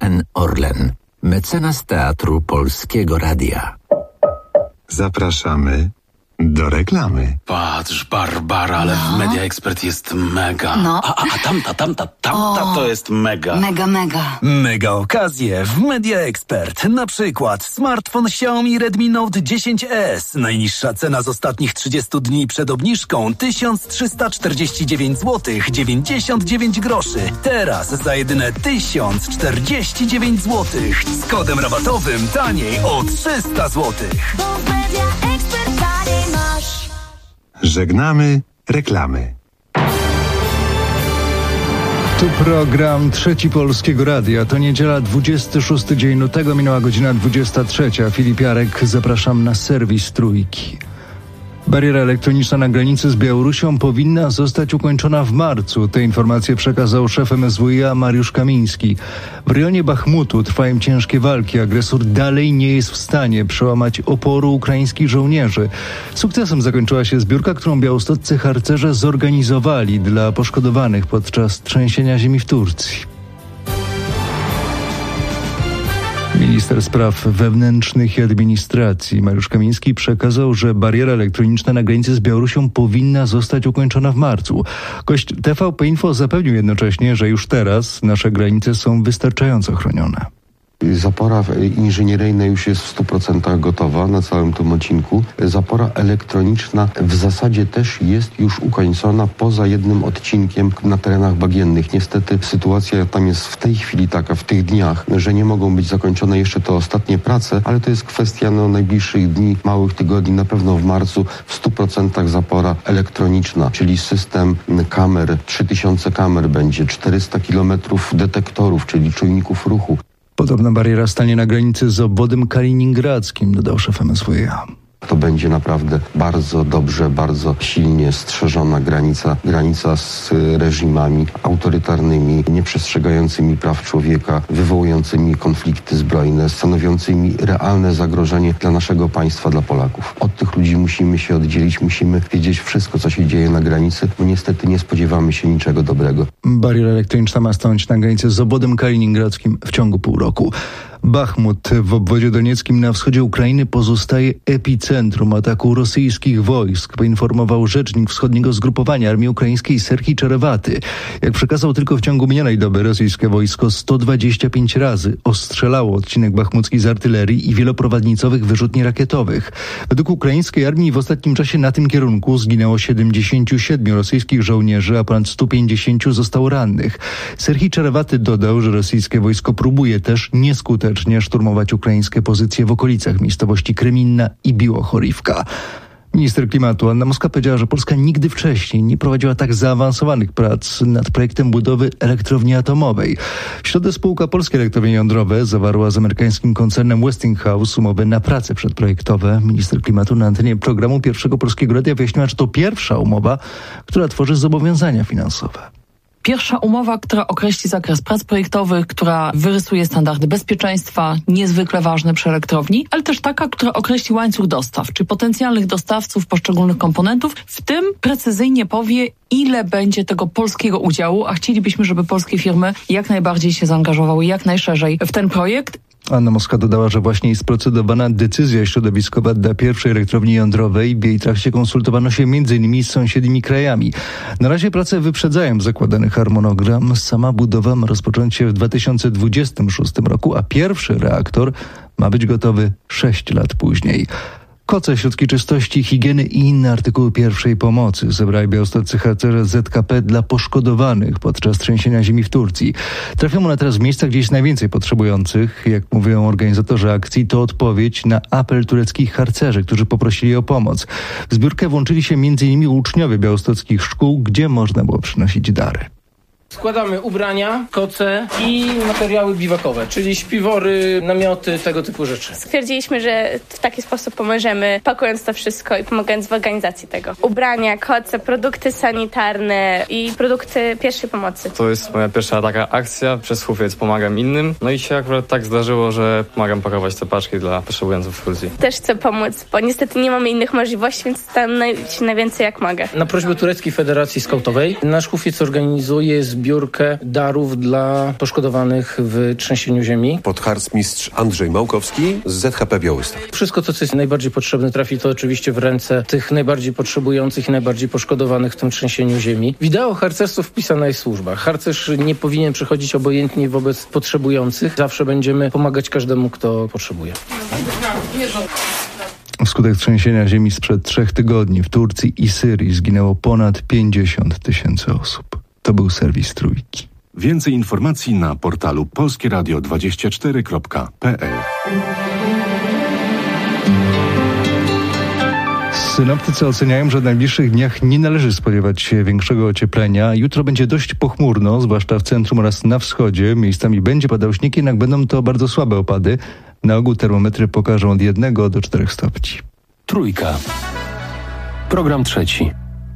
KGHM Orlen, mecenas Teatru Polskiego Radia. Zapraszamy do reklamy. Patrz, Barbara, ale w Media Expert jest mega. No. A tamta to jest mega. Mega. Mega okazje w Media Expert. Na przykład smartfon Xiaomi Redmi Note 10S. Najniższa cena z ostatnich 30 dni przed obniżką 1349 zł 99 groszy. Teraz za jedyne 1049 zł. Z kodem rabatowym taniej o 300 zł. Żegnamy reklamy. Tu program Trzeci Polskiego Radia. To niedziela, 26 dzień lutego, minęła godzina 23. Filip Jarek, zapraszam na serwis Trójki. Bariera elektroniczna na granicy z Białorusią powinna zostać ukończona w marcu. Te informacje przekazał szef MSWiA Mariusz Kamiński. W rejonie Bachmutu trwają ciężkie walki. Agresor dalej nie jest w stanie przełamać oporu ukraińskich żołnierzy. Sukcesem zakończyła się zbiórka, którą białostoccy harcerze zorganizowali dla poszkodowanych podczas trzęsienia ziemi w Turcji. Minister Spraw Wewnętrznych i Administracji Mariusz Kamiński przekazał, że bariera elektroniczna na granicy z Białorusią powinna zostać ukończona w marcu. Gość TVP Info zapewnił jednocześnie, że już teraz nasze granice są wystarczająco chronione. Zapora inżynieryjna już jest w 100% gotowa na całym tym odcinku. Zapora elektroniczna w zasadzie też jest już ukończona poza jednym odcinkiem na terenach bagiennych. Niestety sytuacja tam jest w tej chwili taka, w tych dniach, że nie mogą być zakończone jeszcze te ostatnie prace, ale to jest kwestia najbliższych dni, małych tygodni, na pewno w marcu w 100% zapora elektroniczna, czyli system kamer, 3000 kamer będzie, 400 km detektorów, czyli czujników ruchu. Podobna bariera stanie na granicy z obwodem kaliningradzkim, dodał szef MSWiA. To będzie naprawdę bardzo dobrze, bardzo silnie strzeżona granica z reżimami autorytarnymi, nieprzestrzegającymi praw człowieka, wywołującymi konflikty zbrojne, stanowiącymi realne zagrożenie dla naszego państwa, dla Polaków. Od tych ludzi musimy się oddzielić, musimy wiedzieć wszystko, co się dzieje na granicy, bo niestety nie spodziewamy się niczego dobrego. Bariera elektroniczna ma stanąć na granicy z obwodem kaliningradzkim w ciągu pół roku. Bachmut w obwodzie donieckim na wschodzie Ukrainy pozostaje epicentrum ataku rosyjskich wojsk, poinformował rzecznik wschodniego zgrupowania armii ukraińskiej Serhii Czerewaty. Jak przekazał, tylko w ciągu minionej doby rosyjskie wojsko 125 razy ostrzelało odcinek bachmucki z artylerii i wieloprowadnicowych wyrzutni rakietowych. Według ukraińskiej armii w ostatnim czasie na tym kierunku zginęło 77 rosyjskich żołnierzy, a ponad 150 zostało rannych. Serhii Czerewaty dodał, że rosyjskie wojsko próbuje też nieskutecznie szturmować ukraińskie pozycje w okolicach miejscowości Kreminna i Biłochorivka. Minister klimatu Anna Moskwa powiedziała, że Polska nigdy wcześniej nie prowadziła tak zaawansowanych prac nad projektem budowy elektrowni atomowej. W środę spółka Polskie Elektrownie Jądrowe zawarła z amerykańskim koncernem Westinghouse umowę na prace przedprojektowe. Minister klimatu na antenie programu Pierwszego Polskiego Radia wyjaśniła, że to pierwsza umowa, która tworzy zobowiązania finansowe. Pierwsza umowa, która określi zakres prac projektowych, która wyrysuje standardy bezpieczeństwa, niezwykle ważne przy elektrowni, ale też taka, która określi łańcuch dostaw, czy potencjalnych dostawców poszczególnych komponentów, w tym precyzyjnie powie, ile będzie tego polskiego udziału, a chcielibyśmy, żeby polskie firmy jak najbardziej się zaangażowały, jak najszerzej w ten projekt. Anna Moskwa dodała, że właśnie jest procedowana decyzja środowiskowa dla pierwszej elektrowni jądrowej. W jej trakcie konsultowano się m.in. z sąsiednimi krajami. Na razie prace wyprzedzają zakładany harmonogram. Sama budowa ma rozpocząć się w 2026 roku, a pierwszy reaktor ma być gotowy 6 lat później. Koce, środki czystości, higieny i inne artykuły pierwszej pomocy zebrali białostoccy harcerze ZKP dla poszkodowanych podczas trzęsienia ziemi w Turcji. Trafią one teraz w miejsca, gdzie jest najwięcej potrzebujących. Jak mówią organizatorzy akcji, to odpowiedź na apel tureckich harcerzy, którzy poprosili o pomoc. W zbiórkę włączyli się m.in. uczniowie białostockich szkół, gdzie można było przynosić dary. Składamy ubrania, koce i materiały biwakowe, czyli śpiwory, namioty, tego typu rzeczy. Stwierdziliśmy, że w taki sposób pomożemy, pakując to wszystko i pomagając w organizacji tego. Ubrania, koce, produkty sanitarne i produkty pierwszej pomocy. To jest moja pierwsza taka akcja, przez hufiec pomagam innym. No i się akurat tak zdarzyło, że pomagam pakować te paczki dla potrzebujących w Turcji. Też chcę pomóc, bo niestety nie mamy innych możliwości, więc staram się najwięcej jak mogę. Na prośbę Tureckiej Federacji Skautowej nasz hufiec organizuje zbiór zbiórkę darów dla poszkodowanych w trzęsieniu ziemi. Podharcmistrz Andrzej Małkowski z ZHP Białystok. Wszystko to, co jest najbardziej potrzebne, trafi to oczywiście w ręce tych najbardziej potrzebujących i najbardziej poszkodowanych w tym trzęsieniu ziemi. W ideo harcerstwo wpisana jest służba. Harcerz nie powinien przechodzić obojętnie wobec potrzebujących. Zawsze będziemy pomagać każdemu, kto potrzebuje. Wskutek trzęsienia ziemi sprzed 3 tygodni w Turcji i Syrii zginęło ponad 50 000 osób. To był serwis Trójki. Więcej informacji na portalu polskieradio24.pl. Synoptycy oceniają, że w najbliższych dniach nie należy spodziewać się większego ocieplenia. Jutro będzie dość pochmurno, zwłaszcza w centrum oraz na wschodzie. Miejscami będzie padał śnieg, jednak będą to bardzo słabe opady. Na ogół termometry pokażą od 1 do 4 stopni. Trójka. Program trzeci.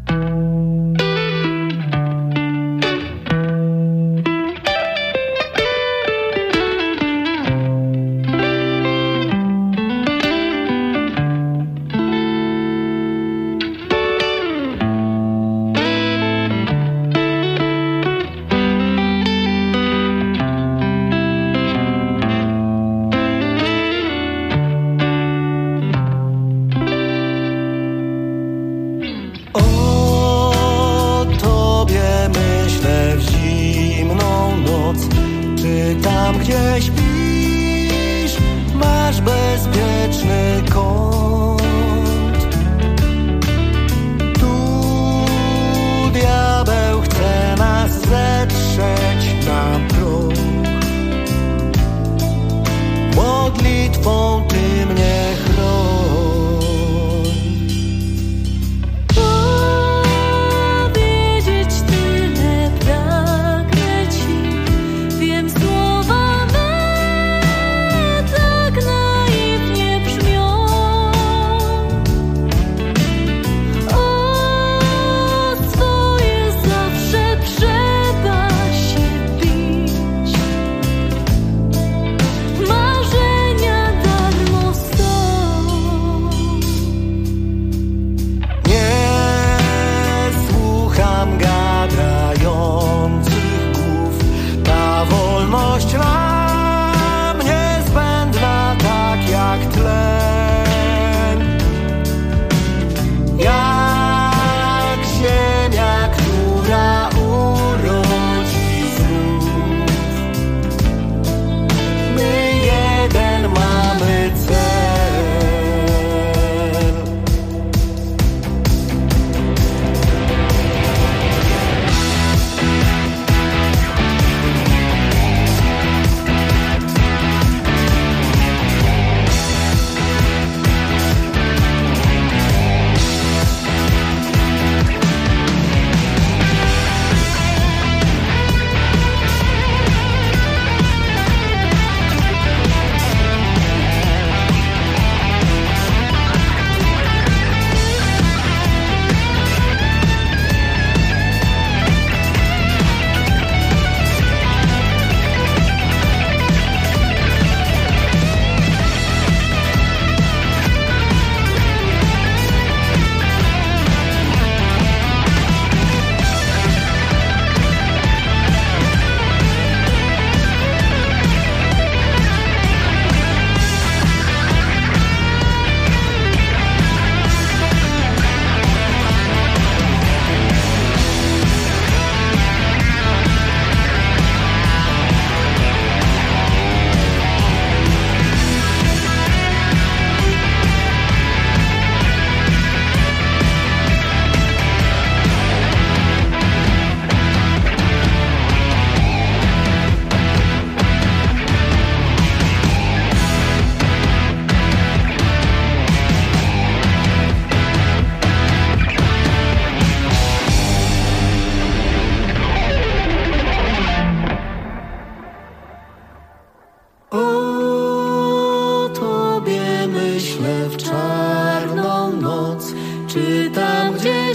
Czy tam gdzie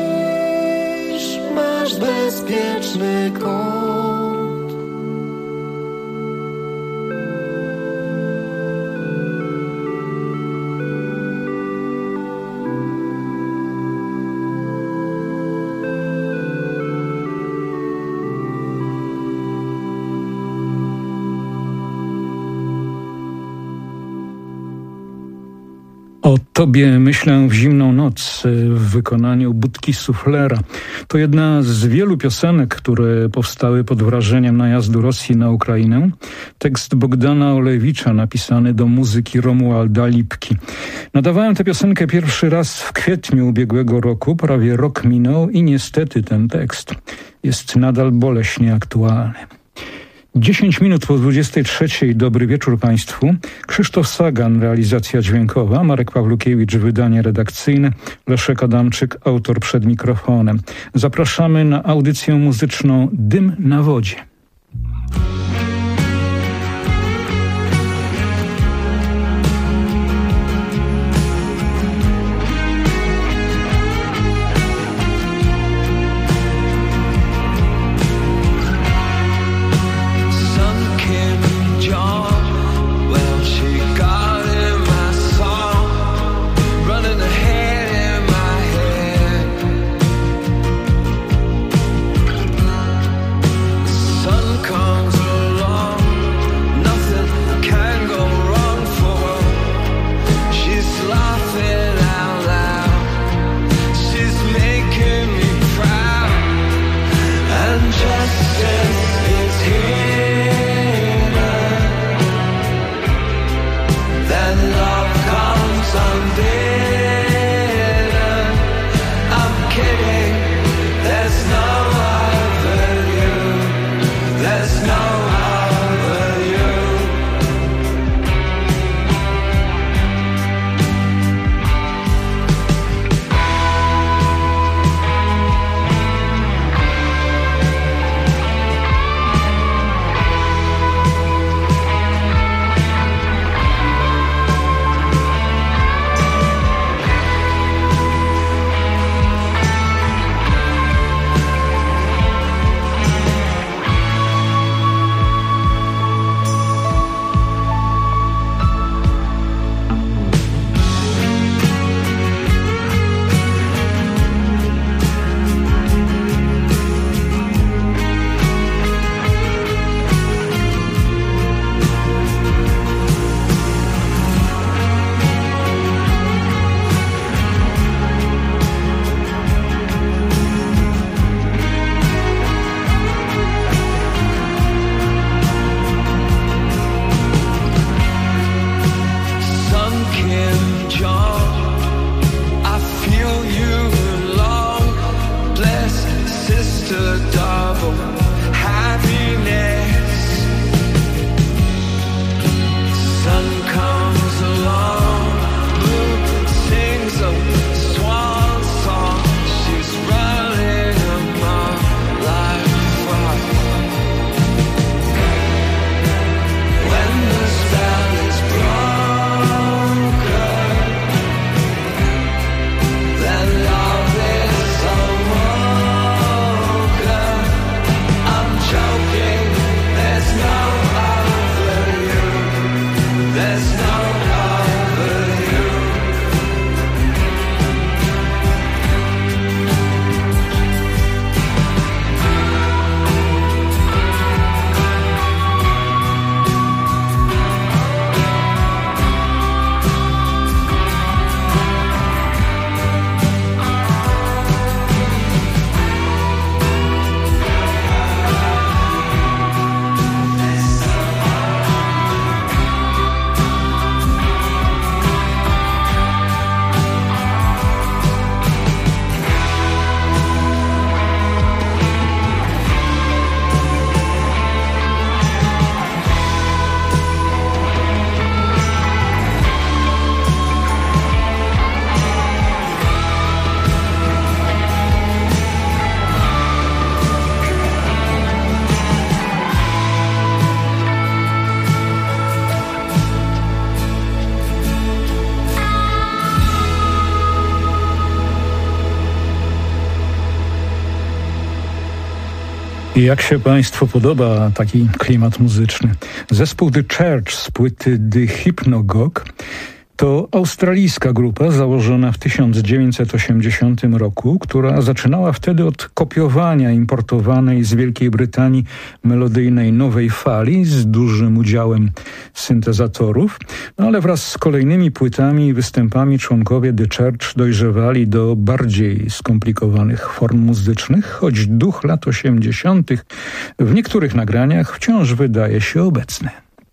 śpisz, masz bezpieczny kąt? O tobie myślę w zimną noc w wykonaniu Budki Suflera. To jedna z wielu piosenek, które powstały pod wrażeniem najazdu Rosji na Ukrainę. Tekst Bogdana Olewicza napisany do muzyki Romualda Lipki. Nadawałem tę piosenkę pierwszy raz w kwietniu ubiegłego roku. Prawie rok minął i niestety ten tekst jest nadal boleśnie aktualny. 10 minut po 23. Dobry wieczór Państwu. Krzysztof Sagan, realizacja dźwiękowa, Marek Pawlukiewicz, wydanie redakcyjne, Leszek Adamczyk, autor przed mikrofonem. Zapraszamy na audycję muzyczną Dym na wodzie. Jak się Państwu podoba taki klimat muzyczny? Zespół The Church z płyty The Hypnagogue To australijska grupa założona w 1980 roku, która zaczynała wtedy od kopiowania importowanej z Wielkiej Brytanii melodyjnej nowej fali z dużym udziałem syntezatorów, ale wraz z kolejnymi płytami i występami członkowie The Church dojrzewali do bardziej skomplikowanych form muzycznych, choć duch lat 80. w niektórych nagraniach wciąż wydaje się obecny.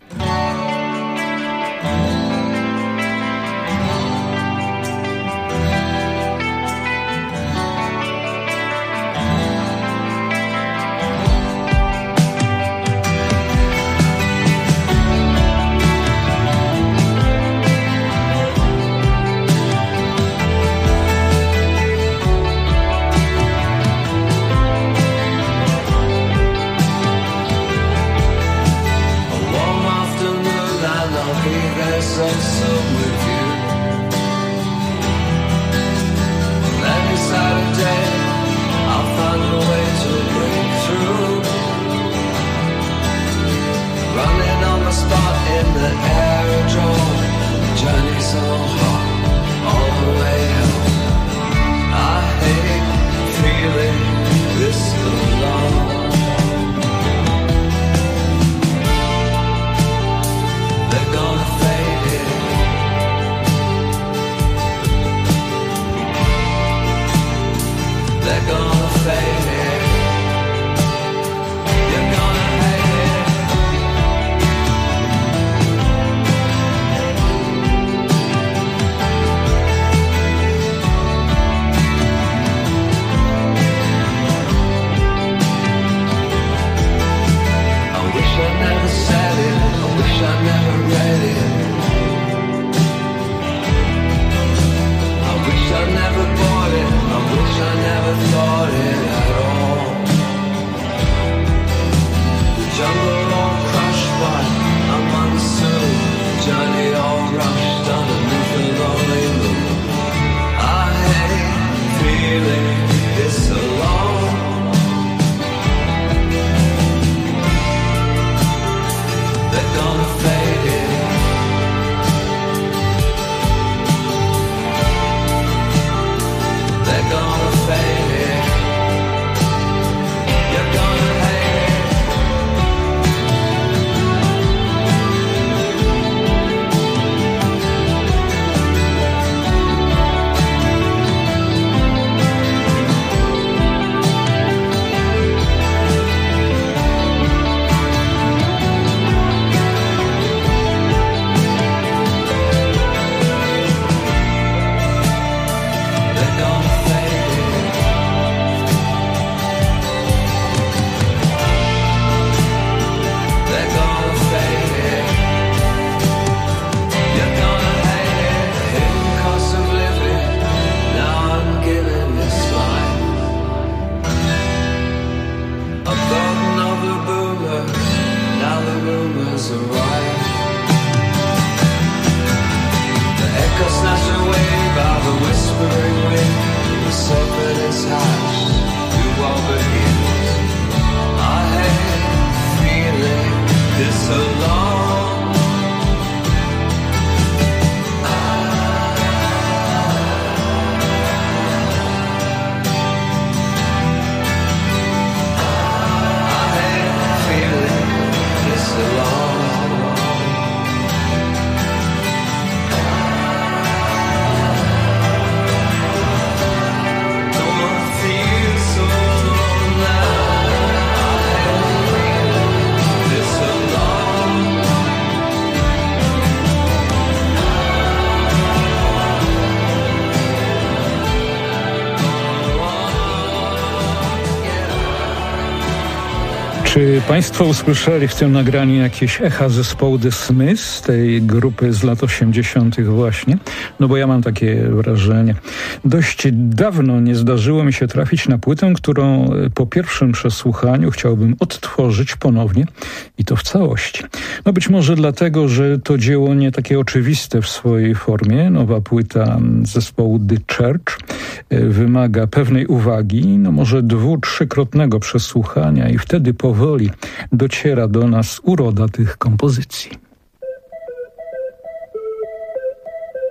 Czy Państwo usłyszeli w tym nagraniu jakieś echa zespołu The Smiths, tej grupy z lat 80. właśnie? No bo ja mam takie wrażenie. Dość dawno nie zdarzyło mi się trafić na płytę, którą po pierwszym przesłuchaniu chciałbym odtworzyć ponownie i to w całości. No być może dlatego, że to dzieło nie takie oczywiste w swojej formie. Nowa płyta zespołu The Church wymaga pewnej uwagi, no może 2-3-krotnego przesłuchania i wtedy powoli dociera do nas uroda tych kompozycji.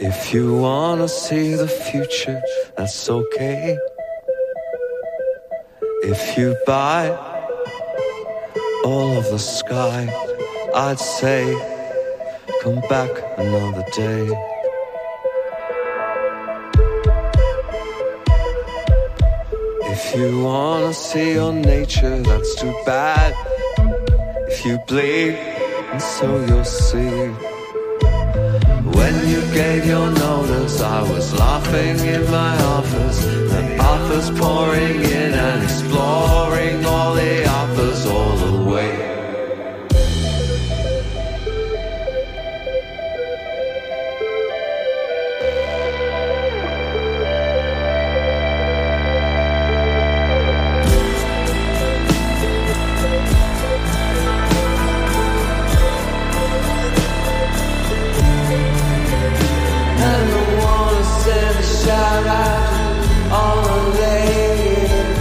If you wanna see the future, that's okay. If you buy all of the sky, I'd say, come back another day. If you wanna see your nature, that's too bad. If you bleed, and so you'll see. When you gave your notice, I was laughing in my office. The offers pouring in and exploring all the offers all the way. Shout out all the ladies.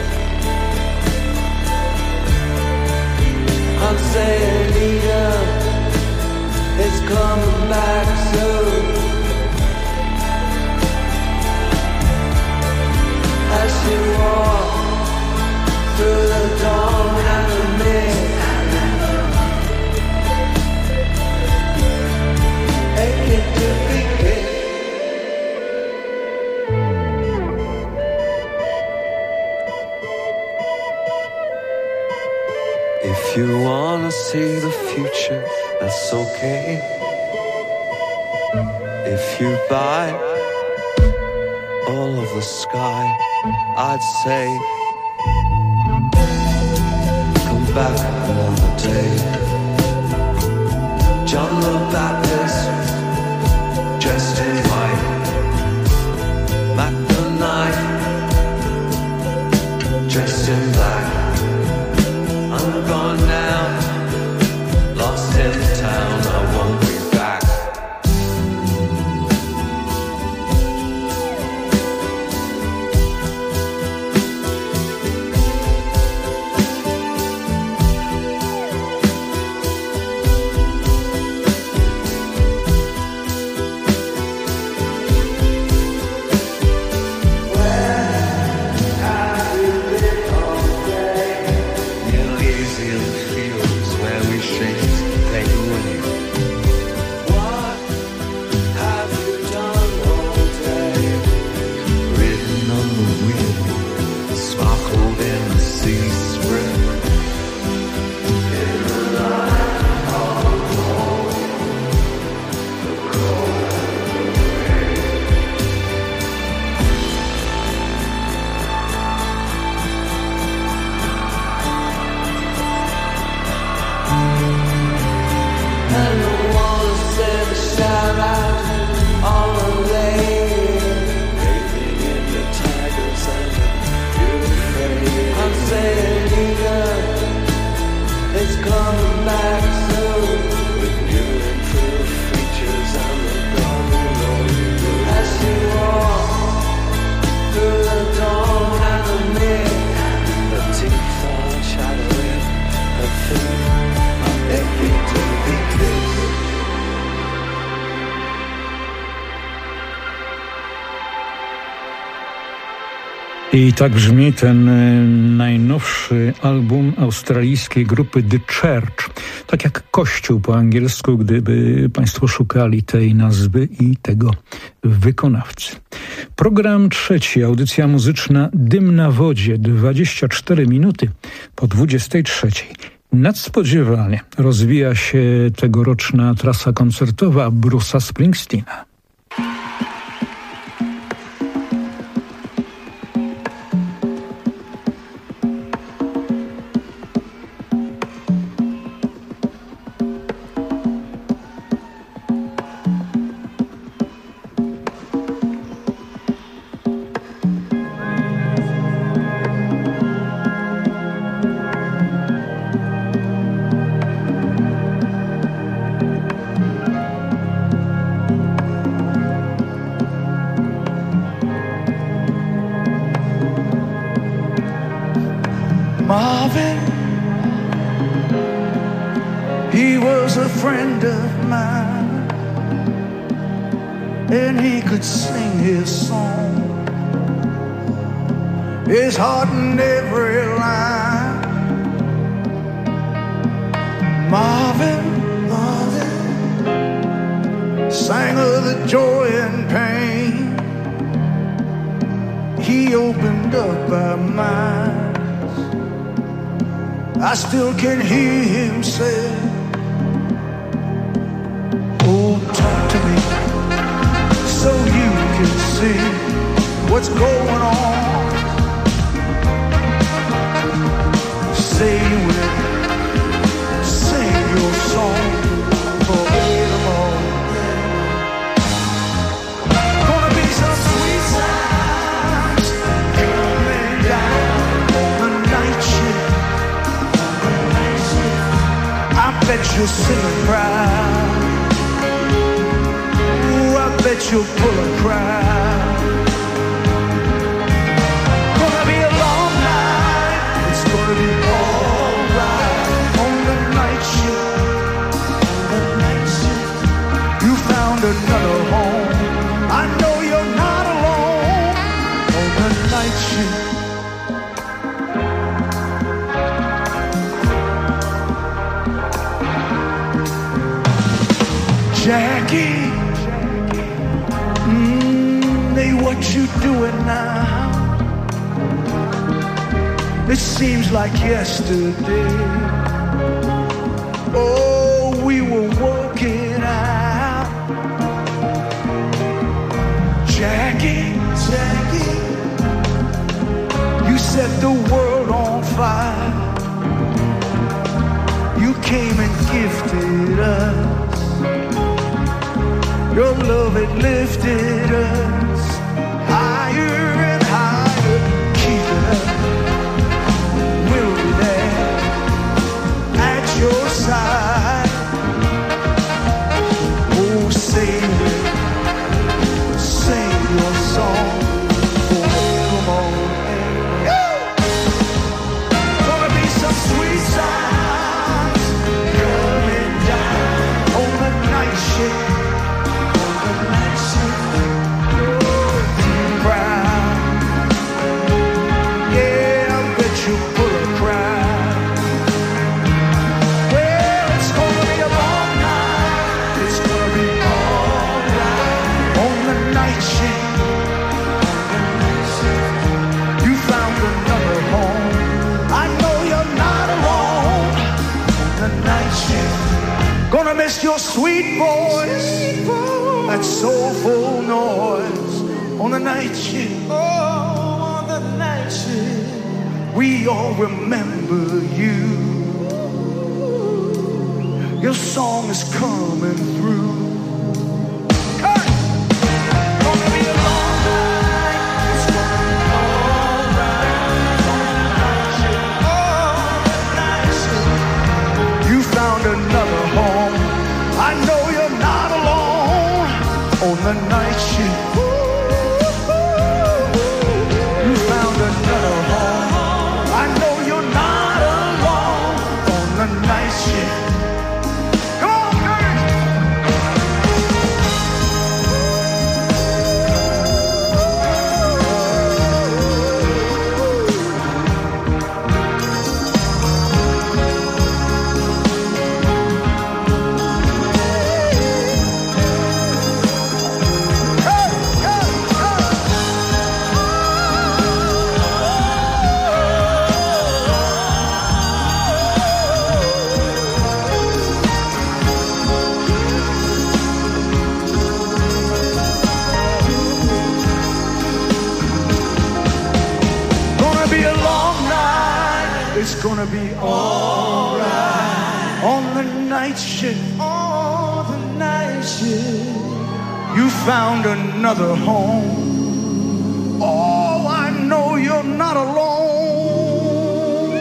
I'm saying Eden is coming back soon. As she walks through the dawn and the mist, aching to be kissed. If you wanna see the future, that's okay. If you buy all of the sky, I'd say, come back another day. John the Baptist, dressed in white, Mac the Knife, dressed in black. I'm gone now, lost in the town, I won't be back. I tak brzmi ten najnowszy album australijskiej grupy The Church. Tak jak Kościół po angielsku, gdyby Państwo szukali tej nazwy i tego wykonawcy. Program trzeci, audycja muzyczna Dym na wodzie, 24 minuty po 23. Nadspodziewanie rozwija się tegoroczna trasa koncertowa Bruce'a Springsteena. Marvin, he was a friend of mine. and he could sing his song. His heart in every line. Marvin sang of the joy and pain. He opened up our minds. I still can hear him say, oh, talk to me so you can see what's going on. Say you will sing your song forevermore. Gonna be some sweet sounds coming down on the night shift. I bet you'll sing and cry. Ooh, I bet you'll pull a crowd. Gonna be a long night. It's gonna be alright on the night shift. You found another home. I know you're not alone on the night shift. Jackie, hey, what you doing now? It seems like yesterday. Oh, we were working out. Jackie, you set the world on fire. You came and gifted us. Your love, it lifted us higher and higher. Keeping us, we'll be there at your side. Oh, sing your song forevermore. Gonna be some sweet sounds coming down on the night shift. Gonna miss your sweet voice, that soulful noise on the night shift. Oh, on the night shift, we all remember you. Your song is coming through. Gonna be a long night. It's gonna be alright on the night shift. Oh, the night shift. You found another home. I know you're not alone on the night shift. You found another home. I know you're not alone on the night shift. Come on, it's gonna be alright on the night shift. On the night shift, you found another home. Oh, I know you're not alone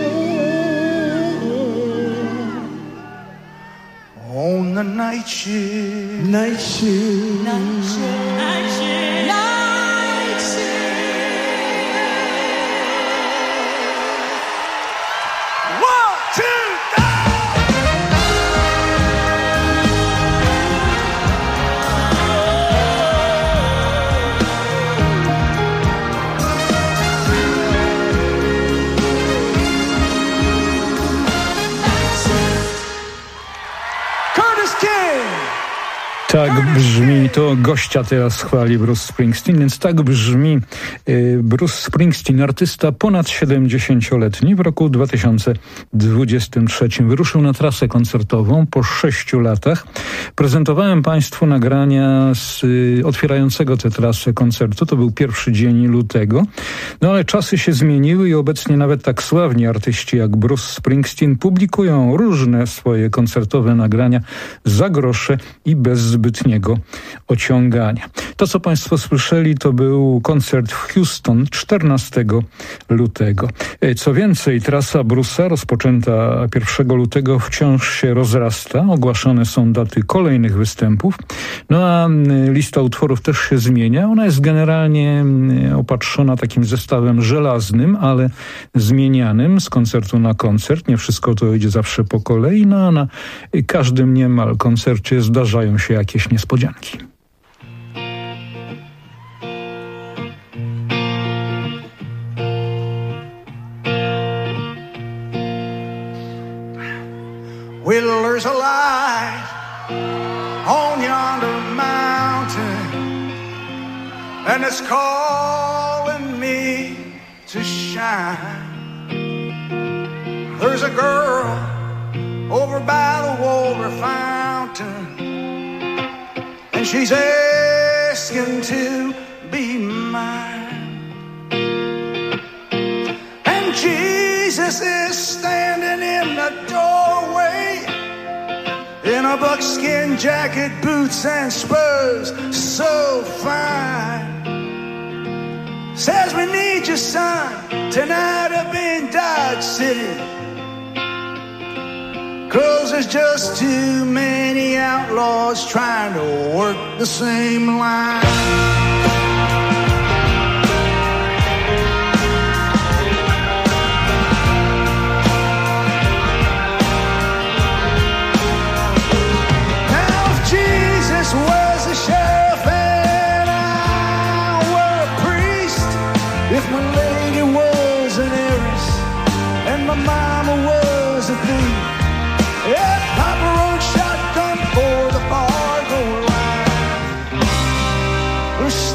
on the night shift. Night shift. Night shift. Night shift. Night shift. Curtis King. Tak brzmi, to gościa teraz chwali Bruce Springsteen, więc tak brzmi Bruce Springsteen, artysta ponad 70-letni. W roku 2023 wyruszył na trasę koncertową po 6 latach. Prezentowałem Państwu nagrania z otwierającego tę trasę koncertu. To był pierwszy dzień lutego. No ale czasy się zmieniły i obecnie nawet tak sławni artyści jak Bruce Springsteen publikują różne swoje koncertowe nagrania za grosze i bez zbytniego ociągania. To, co Państwo słyszeli, to był koncert w Houston 14 lutego. Co więcej, trasa Bruce'a rozpoczęta 1 lutego wciąż się rozrasta. Ogłaszane są daty kolejnych występów. No a lista utworów też się zmienia. Ona jest generalnie opatrzona takim zestawem żelaznym, ale zmienianym z koncertu na koncert. Nie wszystko to idzie zawsze po kolei. No a na każdym niemal koncercie zdarzają się jakieś niespodzianki. Well, there's a light on yonder mountain, and it's calling me to shine. There's a girl over by the water fountain, and she's asking to be mine. And Jesus is standing in the doorway in a buckskin jacket, boots and spurs, so fine. Says we need you, son, tonight up in Dodge City, 'cause there's just too many outlaws trying to work the same line. Now if Jesus was a sheriff and I were a priest, if my lady was an heiress and my mama was a thief, yeah, Papa rode shotgun for the Fargo line.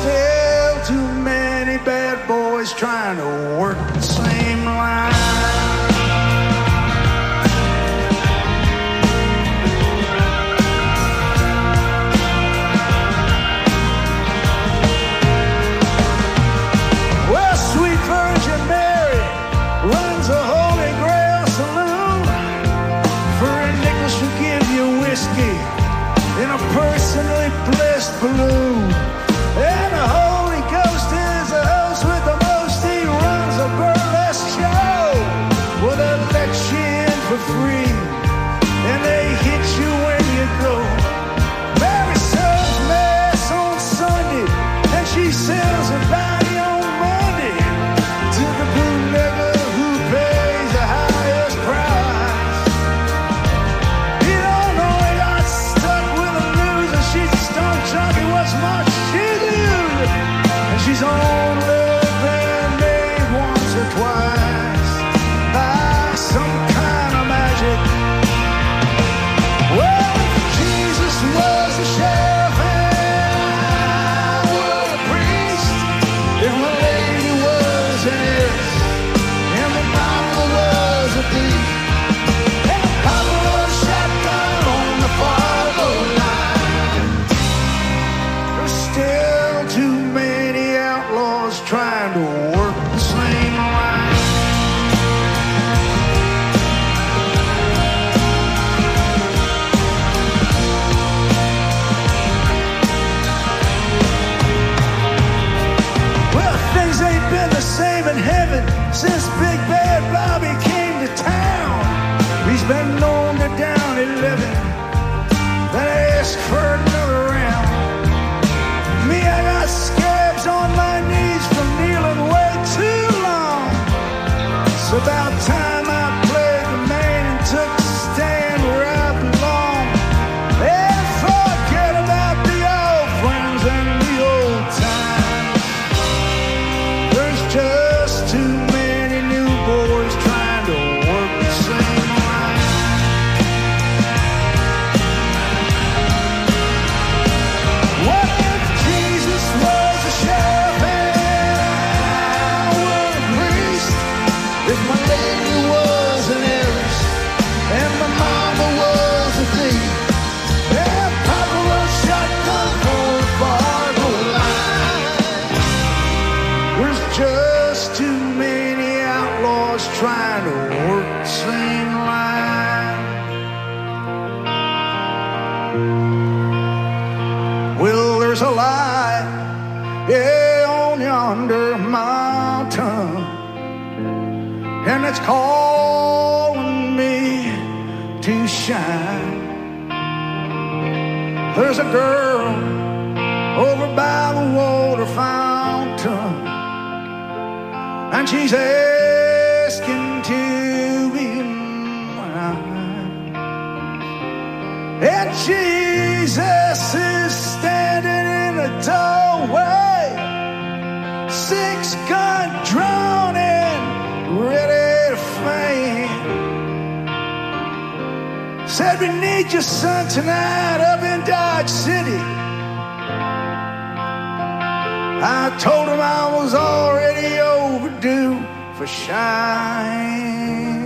There's a light, yeah, on yonder mountain, and it's calling me to shine. There's a girl over by the water fountain, and she's asking to be mine. And Jesus is standing in the doorway, 6-gun drawn and ready to faint. Said, we need your son tonight up in Dodge City. I told him I was already overdue for shine.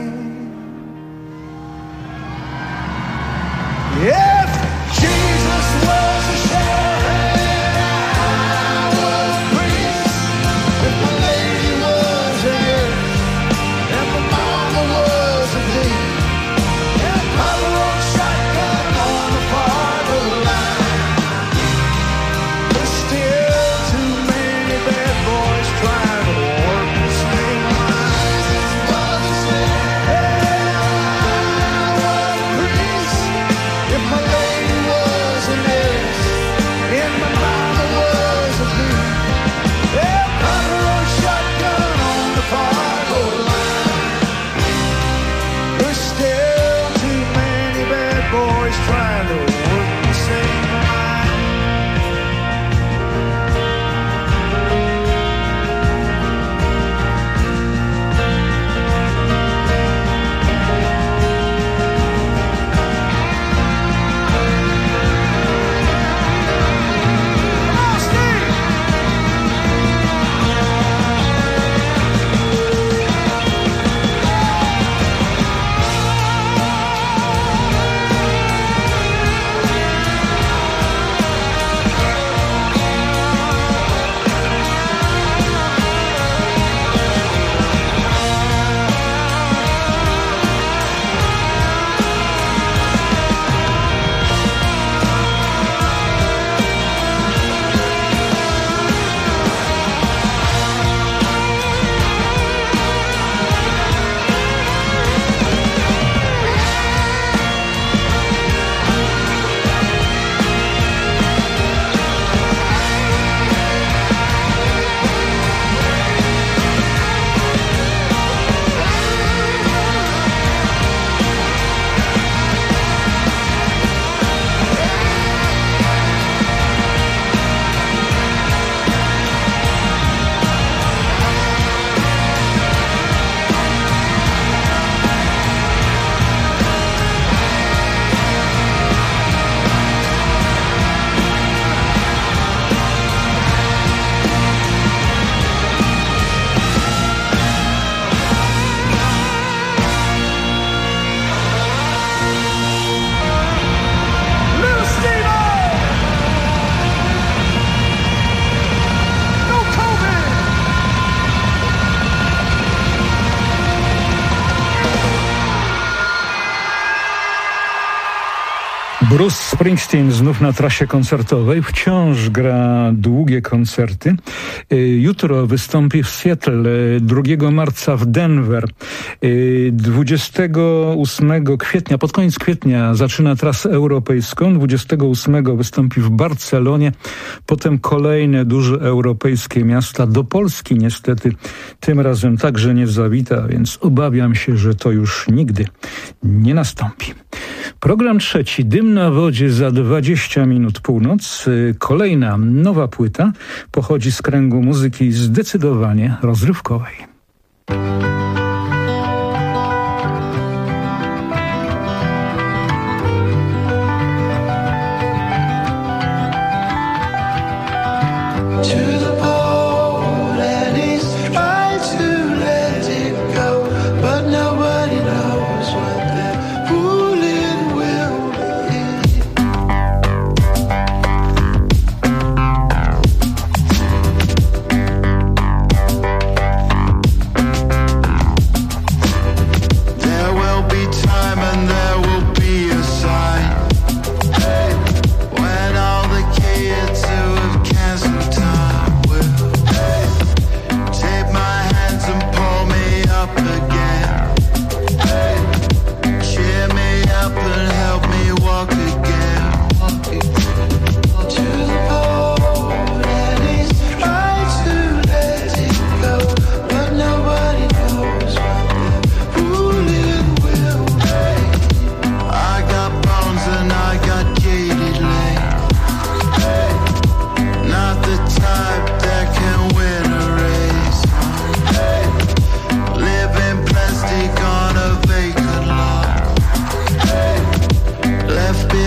If Jesus was a sheriff and I was a priest, if my lady was a nurse and my mama was a thief, and Papa rode shotgun on the Fargo line, there's still too many bad boys trying to work the same line. If my lady was a nurse and my mama was a thief, yeah, Papa rode shotgun on the Fargo line. There's still too many bad boys trying to work the same line. Bruce Springsteen znów na trasie koncertowej, wciąż gra długie koncerty. Jutro wystąpi w Seattle, 2 marca w Denver, 28 kwietnia, pod koniec kwietnia zaczyna trasę europejską, 28 wystąpi w Barcelonie, potem kolejne duże europejskie miasta. Do Polski niestety tym razem także nie zawita, więc obawiam się, że to już nigdy nie nastąpi. Program trzeci, Dym na wodzie za 20 minut północ. Kolejna nowa płyta pochodzi z kręgu muzyki zdecydowanie rozrywkowej.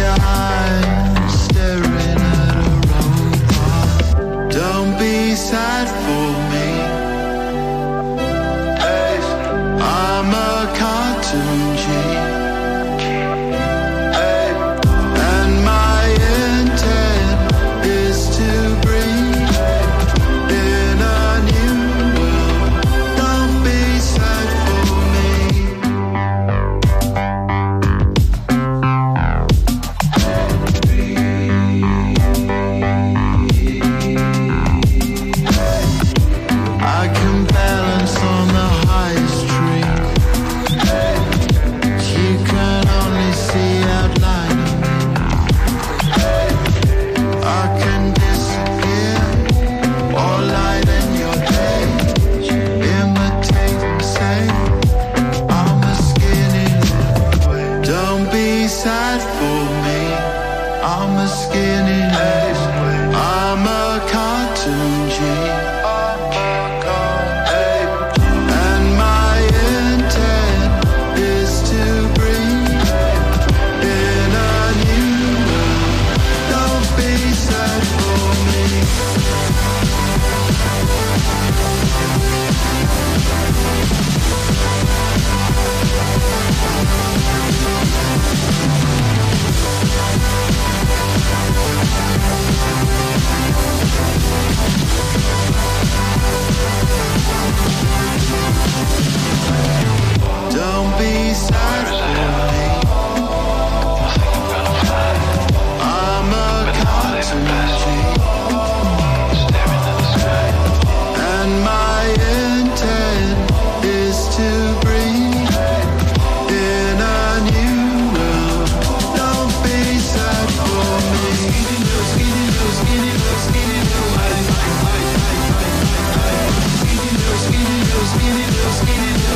I'm staring at a robot. Don't be sad for me. Hey, I'm a cartoon G. Hey, and my intent is to breathe in a new world. Don't be sad for me. I can balance on the highest tree. You can only see outline of me. I can disappear or lighten your day. Imitate and say I'm a skinny little way. Don't be sad for me. I'm a skinny little way. I'm a cartoon G. And my intent is to breathe in a new world. Don't be sad for me. Don't be sad for me. I'm a cartoon G. And my intent is to breathe in a new world. Don't be sad for me. Skinny little, skinny little, skinny little, skinny little, skinny little, skinny little, skinny little, skinny little,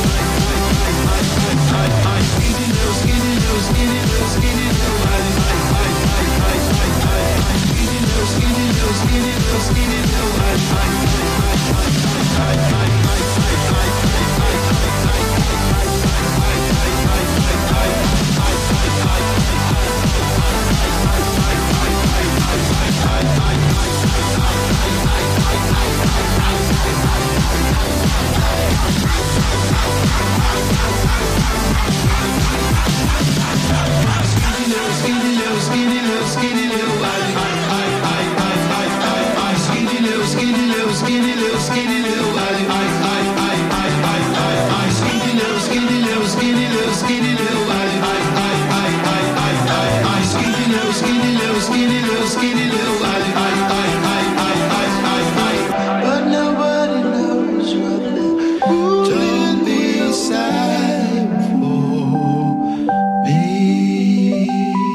but nobody knows what it. Don't be sad for me.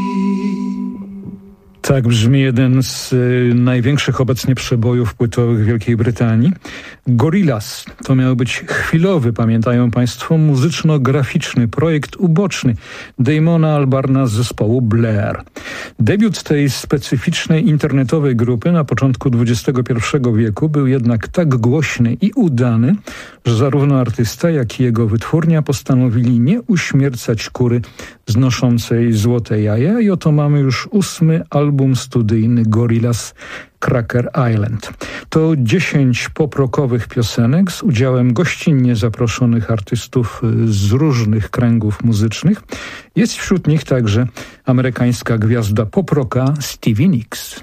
Tak brzmi jeden z największych obecnie przebojów płytowych Wielkiej Brytanii. Gorillaz to miał być chwilowy, pamiętają Państwo, muzyczno-graficzny projekt uboczny Damona Albarna z zespołu Blair. Debiut tej specyficznej internetowej grupy na początku XXI wieku był jednak tak głośny i udany, że zarówno artysta, jak i jego wytwórnia postanowili nie uśmiercać kury znoszącej złote jaja i oto mamy już 8. album studyjny Gorillaz Cracker Island. To 10 pop-rockowych piosenek z udziałem gościnnie zaproszonych artystów z różnych kręgów muzycznych. Jest wśród nich także amerykańska gwiazda pop-rocka Stevie Nicks.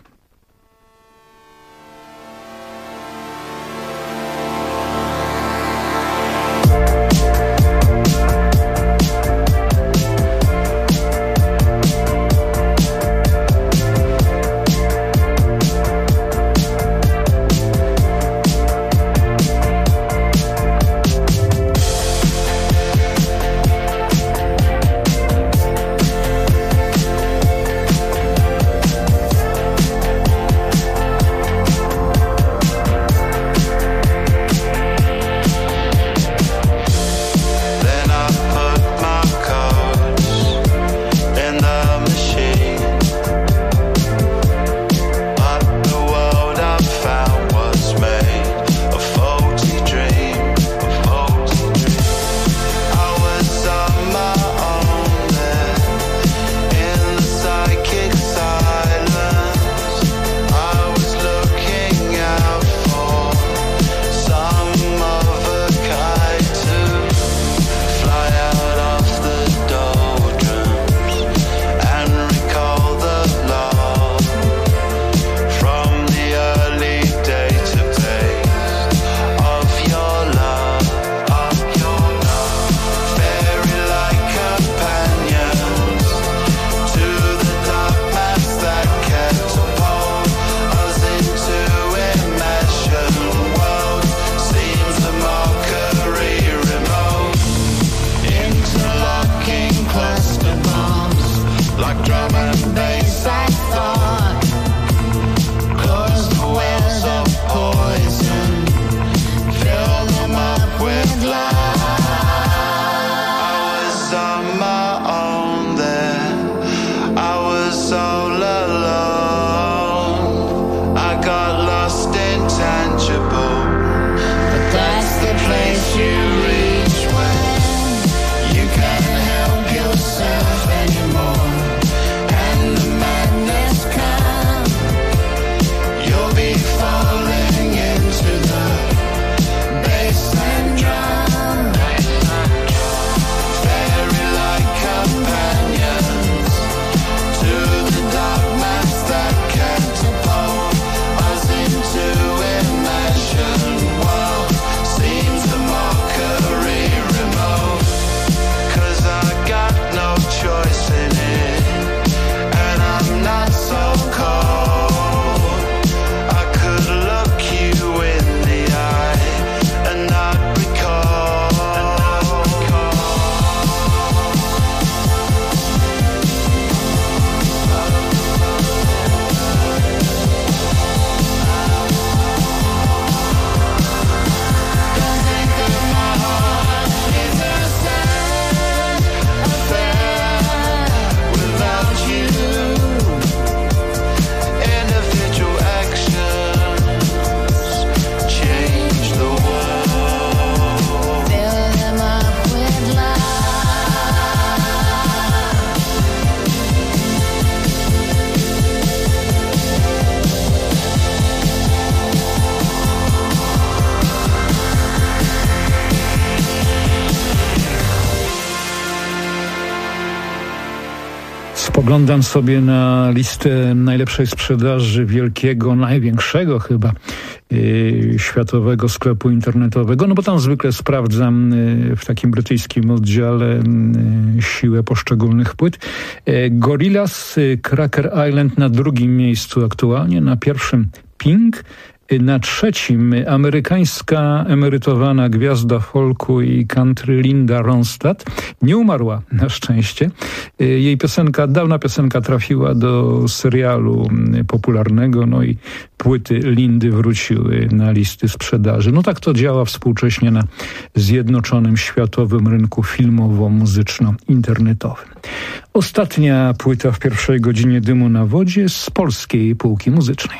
Spoglądam sobie na listę najlepszej sprzedaży wielkiego, największego chyba światowego sklepu internetowego, no bo tam zwykle sprawdzam w takim brytyjskim oddziale siłę poszczególnych płyt. Gorillaz, Cracker Island na drugim miejscu aktualnie, na pierwszym Pink, na trzecim amerykańska emerytowana gwiazda folku i country Linda Ronstadt. Nie umarła na szczęście. Jej piosenka, dawna piosenka trafiła do serialu popularnego, no i płyty Lindy wróciły na listy sprzedaży. No tak to działa współcześnie na zjednoczonym światowym rynku filmowo-muzyczno-internetowym. Ostatnia płyta w pierwszej godzinie Dymu na wodzie z polskiej półki muzycznej.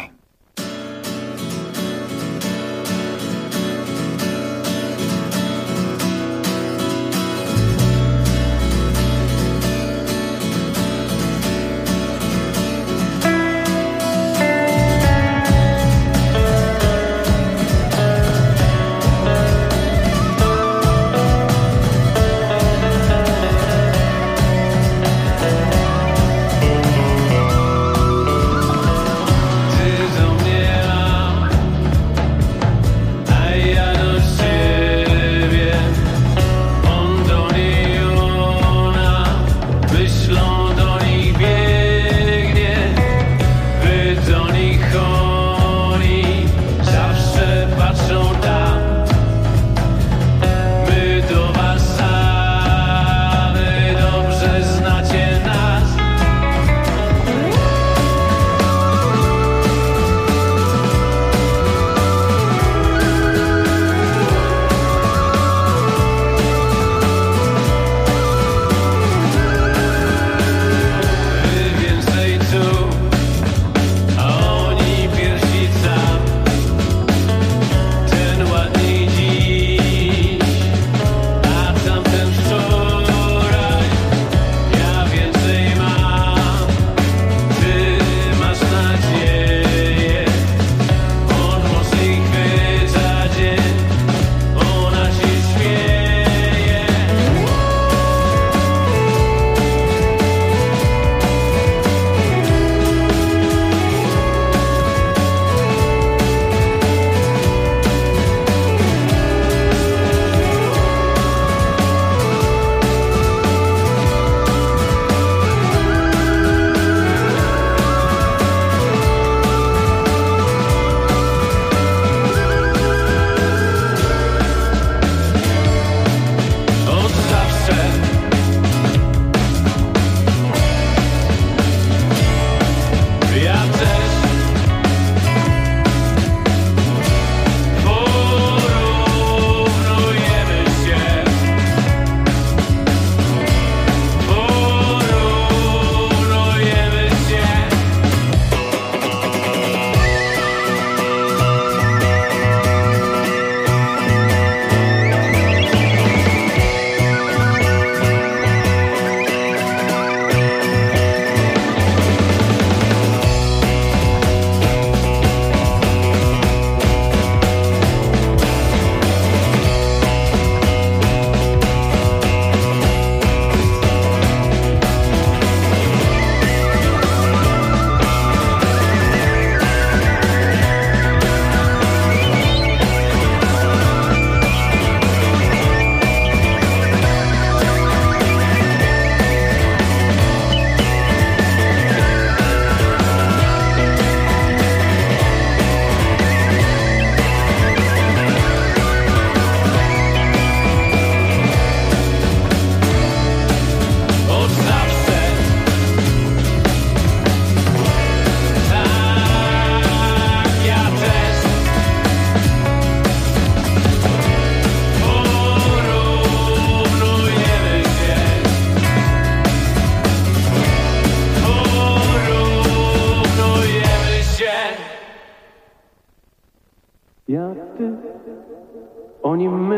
Oni my,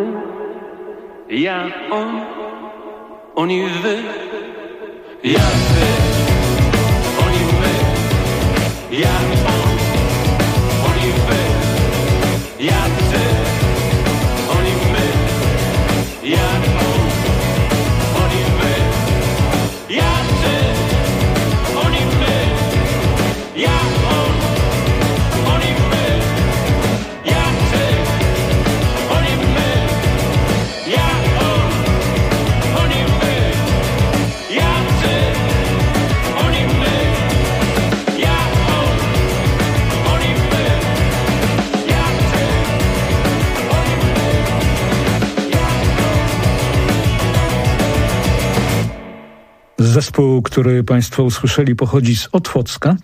ja on, oni wy, ja ty, oni my, ja on, oni wy, ja ty, oni my, ja on, oni wy, ja ty, Zespół, który Państwo usłyszeli, pochodzi z Otwocka.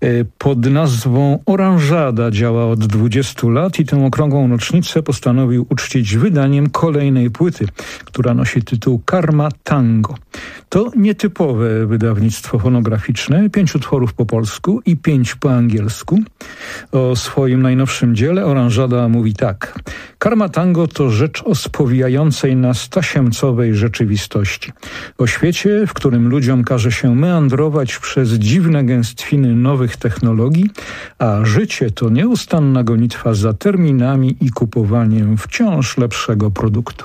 Pod nazwą Oranżada działa od 20 lat i tę okrągłą rocznicę postanowił uczcić wydaniem kolejnej płyty, która nosi tytuł Karma Tango. To nietypowe wydawnictwo fonograficzne, 5 utworów po polsku i 5 po angielsku. O swoim najnowszym dziele Oranżada mówi tak. Karma Tango to rzecz o spowijającej nas tasiemcowej rzeczywistości. O świecie, w którym ludziom każe się meandrować przez dziwne gęstwiny nowych technologii, a życie to nieustanna gonitwa za terminami i kupowaniem wciąż lepszego produktu.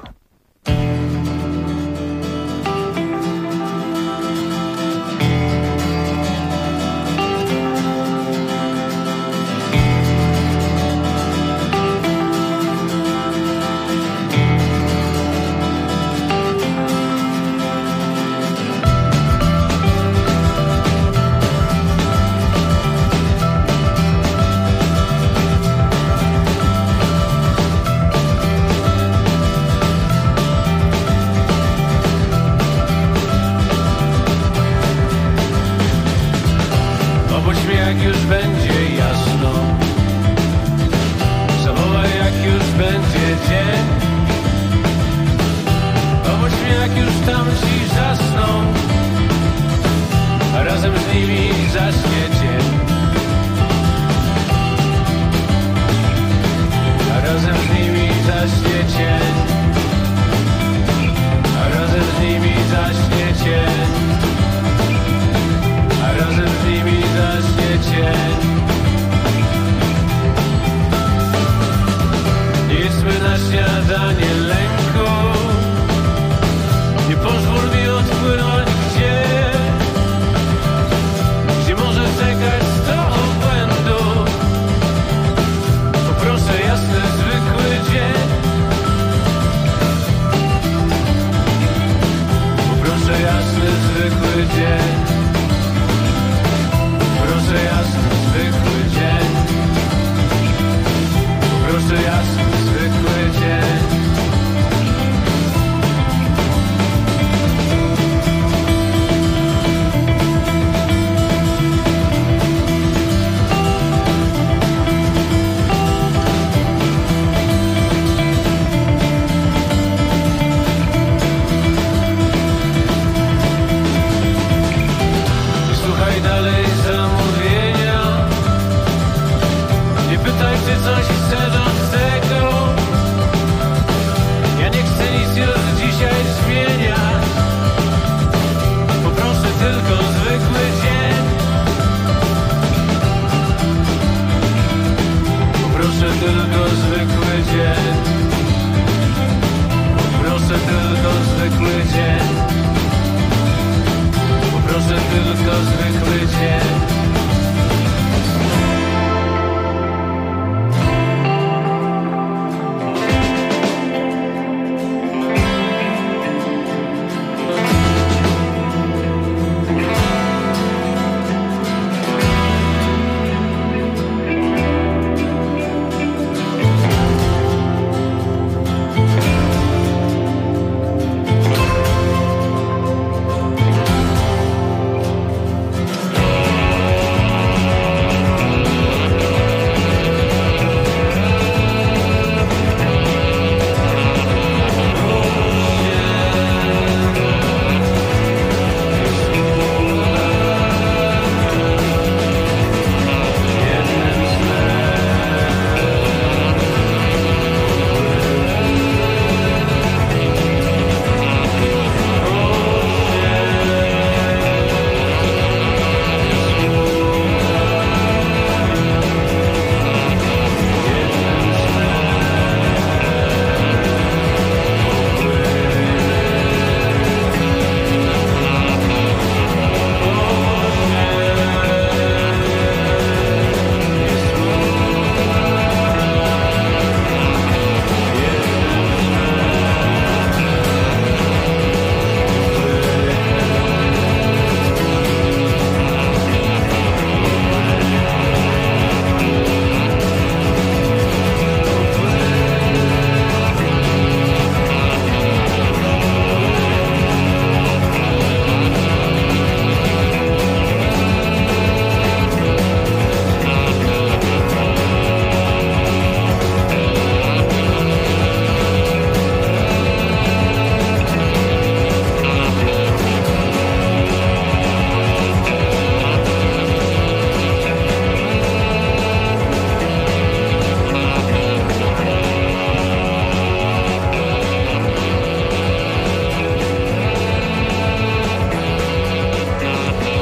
Gdzie może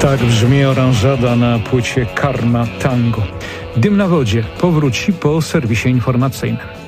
Tak brzmi oranżada na płycie Karma Tango. Dym na wodzie powróci po serwisie informacyjnym.